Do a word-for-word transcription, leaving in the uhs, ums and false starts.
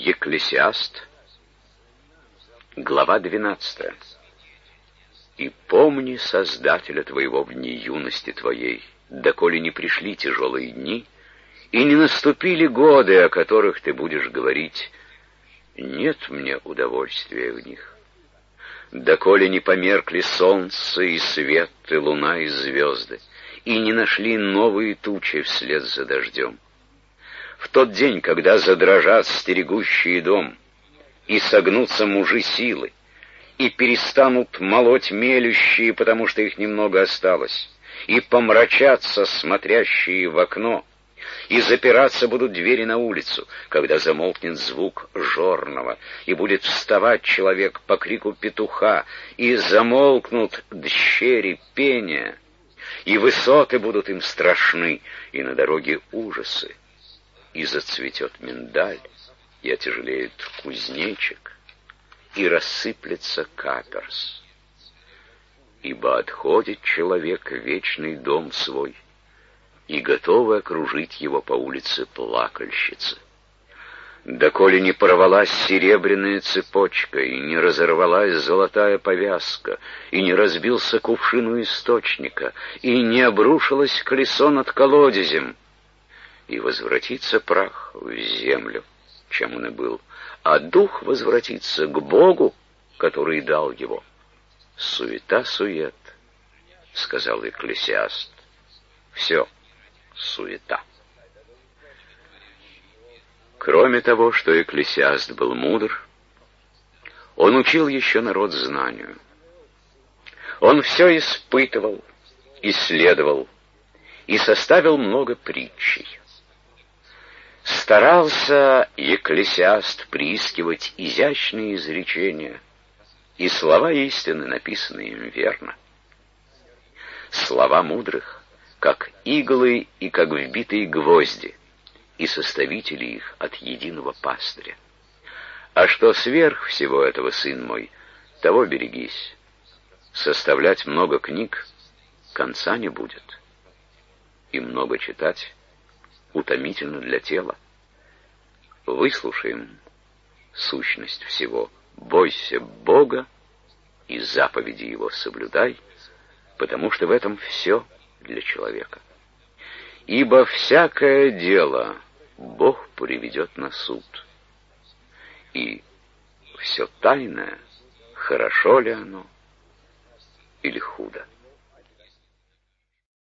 Екклесиаст, глава двенадцатая. «И помни Создателя твоего в дни юности твоей, доколе не пришли тяжелые дни, и не наступили годы, о которых ты будешь говорить: нет мне удовольствия в них. Доколе не померкли солнце и свет, и луна, и звезды, и не нашли новые тучи вслед за дождем. В тот день, когда задрожат стерегущие дом, и согнутся мужи силы, и перестанут молоть мелющие, потому что их немного осталось, и помрачатся смотрящие в окно, и запираться будут двери на улицу, когда замолкнет звук жорного, и будет вставать человек по крику петуха, и замолкнут дщери пения, и высоты будут им страшны, и на дороге ужасы, и зацветет миндаль, и отяжелеет кузнечик, и рассыплется каперс. Ибо отходит человек в вечный дом свой, и готовы окружить его по улице плакальщицы. Доколе не порвалась серебряная цепочка, и не разорвалась золотая повязка, и не разбился кувшин у источника, и не обрушилось колесо над колодезем, и возвратится прах в землю, чем он и был, а дух возвратится к Богу, который дал его. Суета-сует, — сказал Екклесиаст. Все суета. Кроме того, что Екклесиаст был мудр, он учил еще народ знанию. Он все испытывал, исследовал и составил много притчей. Старался Екклесиаст приискивать изящные изречения и слова истины, написанные им верно. Слова мудрых, как иглы и как вбитые гвозди, и составители их от единого пастыря. А что сверх всего этого, сын мой, того берегись. Составлять много книг конца не будет, и много читать утомительно для тела. Выслушаем сущность всего. Бойся Бога и заповеди Его соблюдай, потому что в этом все для человека. Ибо всякое дело Бог приведет на суд, и все тайное, хорошо ли оно или худо.